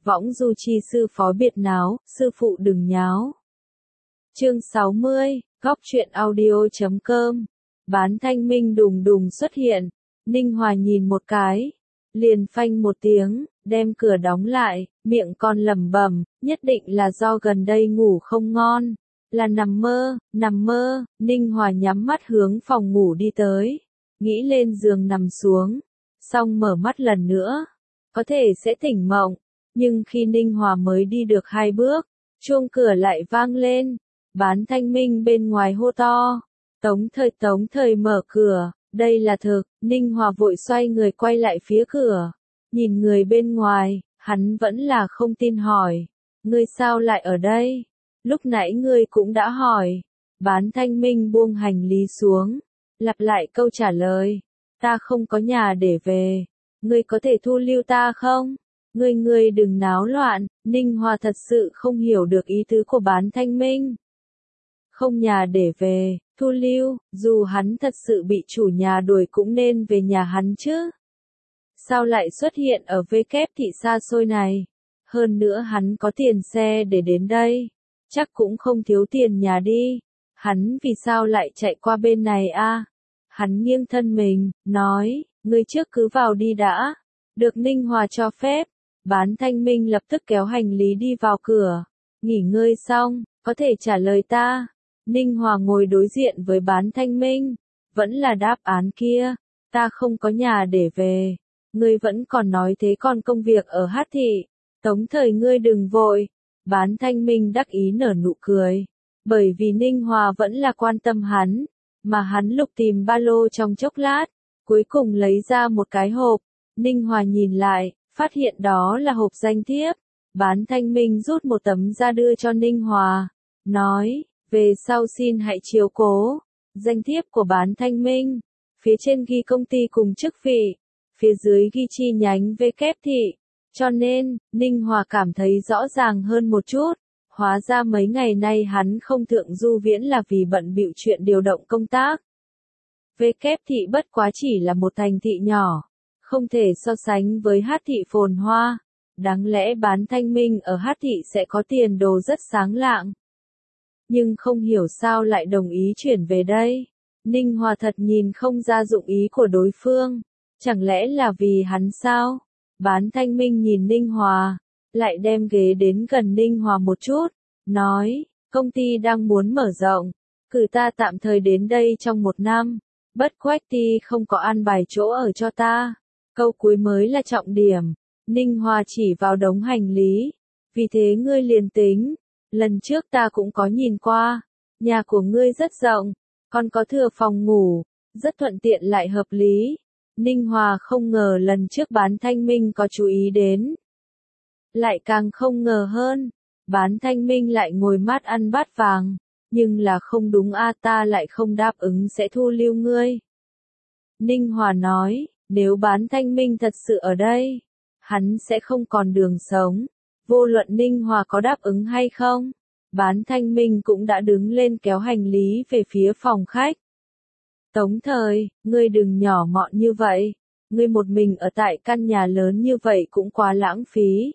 võng du chi sư phó biệt náo, sư phụ đừng nháo. Chương 60, góc truyện audio.com. Bán thanh minh đùng đùng xuất hiện, Ninh Hòa nhìn một cái, liền phanh một tiếng, đem cửa đóng lại, miệng còn lẩm bẩm, nhất định là do gần đây ngủ không ngon, là nằm mơ, Ninh Hòa nhắm mắt hướng phòng ngủ đi tới, nghĩ lên giường nằm xuống, xong mở mắt lần nữa, có thể sẽ tỉnh mộng, nhưng khi Ninh Hòa mới đi được 2 bước, chuông cửa lại vang lên, Bán thanh minh bên ngoài hô to, Tống thời mở cửa, đây là thực, Ninh Hòa vội xoay người quay lại phía cửa, nhìn người bên ngoài, hắn vẫn là không tin hỏi, ngươi sao lại ở đây, lúc nãy ngươi cũng đã hỏi, Bán thanh minh buông hành lý xuống, lặp lại câu trả lời, ta không có nhà để về, ngươi có thể thu lưu ta không? Ngươi đừng náo loạn, Ninh Hòa thật sự không hiểu được ý tứ của Bán thanh minh. Không nhà để về, thu lưu, dù hắn thật sự bị chủ nhà đuổi cũng nên về nhà hắn chứ. Sao lại xuất hiện ở kép thị xa xôi này? Hơn nữa hắn có tiền xe để đến đây. Chắc cũng không thiếu tiền nhà đi. Hắn vì sao lại chạy qua bên này a? Hắn nghiêng thân mình, nói, ngươi trước cứ vào đi đã. Được Ninh Hòa cho phép. Bán thanh minh lập tức kéo hành lý đi vào cửa. Nghỉ ngơi xong, có thể trả lời ta. Ninh Hòa ngồi đối diện với Bán thanh minh. Vẫn là đáp án kia. Ta không có nhà để về. Ngươi vẫn còn nói thế còn công việc ở Hát thị. Tống thời ngươi đừng vội. Bán thanh minh đắc ý nở nụ cười. Bởi vì Ninh Hòa vẫn là quan tâm hắn. Mà hắn lục tìm ba lô trong chốc lát. Cuối cùng lấy ra một cái hộp. Ninh Hòa nhìn lại, phát hiện đó là hộp danh thiếp. Bán thanh minh rút một tấm ra đưa cho Ninh Hòa. Nói, về sau xin hãy chiếu cố. Danh thiếp của Bán thanh minh. Phía trên ghi công ty cùng chức vị. Phía dưới ghi chi nhánh kép thị. Cho nên, Ninh Hòa cảm thấy rõ ràng hơn một chút. Hóa ra mấy ngày nay hắn không thượng du viễn là vì bận bịu chuyện điều động công tác. Kép thị bất quá chỉ là một thành thị nhỏ. Không thể so sánh với Hát thị phồn hoa. Đáng lẽ Bán thanh minh ở Hát thị sẽ có tiền đồ rất sáng lạng. Nhưng không hiểu sao lại đồng ý chuyển về đây. Ninh Hòa thật nhìn không ra dụng ý của đối phương. Chẳng lẽ là vì hắn sao? Bán thanh minh nhìn Ninh Hòa. Lại đem ghế đến gần Ninh Hòa một chút. Nói, công ty đang muốn mở rộng. Cử ta tạm thời đến đây trong 1 năm. Bất quách ti không có an bài chỗ ở cho ta. Câu cuối mới là trọng điểm. Ninh Hòa chỉ vào đống hành lý. Vì thế ngươi liền tính. Lần trước ta cũng có nhìn qua. Nhà của ngươi rất rộng. Còn có thừa phòng ngủ. Rất thuận tiện lại hợp lý. Ninh Hòa không ngờ lần trước Bán thanh minh có chú ý đến. Lại càng không ngờ hơn. Bán thanh minh lại ngồi mát ăn bát vàng. Nhưng là không đúng a, ta lại không đáp ứng sẽ thu lưu ngươi. Ninh Hòa nói, nếu Bán thanh minh thật sự ở đây, hắn sẽ không còn đường sống. Vô luận Ninh Hòa có đáp ứng hay không, Bán thanh minh cũng đã đứng lên kéo hành lý về phía phòng khách. Tống thời, ngươi đừng nhỏ mọn như vậy. Ngươi một mình ở tại căn nhà lớn như vậy cũng quá lãng phí.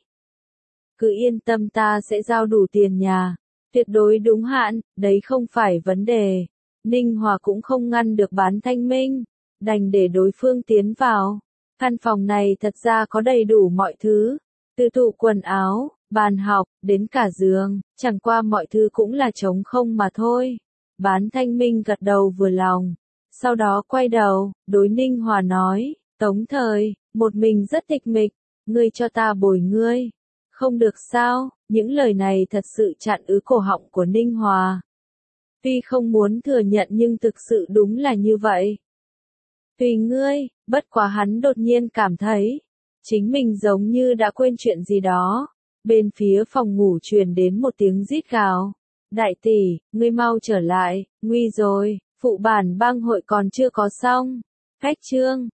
Cứ yên tâm, ta sẽ giao đủ tiền nhà. Tuyệt đối đúng hạn, đấy không phải vấn đề. Ninh Hòa cũng không ngăn được Bán thanh minh. Đành để đối phương tiến vào. Căn phòng này thật ra có đầy đủ mọi thứ. Từ tủ quần áo, bàn học, đến cả giường. Chẳng qua mọi thứ cũng là trống không mà thôi. Bán thanh minh gật đầu vừa lòng. Sau đó quay đầu, đối Ninh Hòa nói, Tống thời, một mình rất tịch mịch, ngươi cho ta bồi ngươi. Không được sao, những lời này thật sự chặn cổ họng của Ninh Hòa. Tuy không muốn thừa nhận nhưng thực sự đúng là như vậy. Tùy ngươi, bất quá hắn đột nhiên cảm thấy, chính mình giống như đã quên chuyện gì đó. Bên phía phòng ngủ truyền đến một tiếng rít gào. Đại tỷ, ngươi mau trở lại, nguy rồi, phụ bản bang hội còn chưa có xong. Khách trương,